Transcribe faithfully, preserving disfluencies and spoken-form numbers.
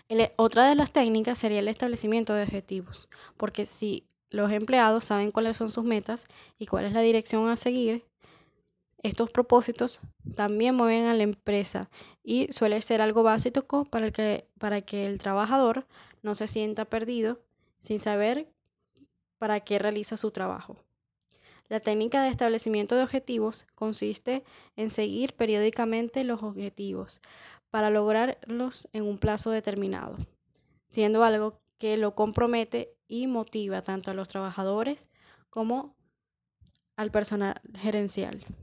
El- otra de las técnicas sería el establecimiento de objetivos, porque si los empleados saben cuáles son sus metas y cuál es la dirección a seguir, estos propósitos también mueven a la empresa y suele ser algo básico para, el que, para que el trabajador no se sienta perdido sin saber para qué realiza su trabajo. La técnica de establecimiento de objetivos consiste en seguir periódicamente los objetivos para lograrlos en un plazo determinado, siendo algo que lo compromete y motiva tanto a los trabajadores como al personal gerencial.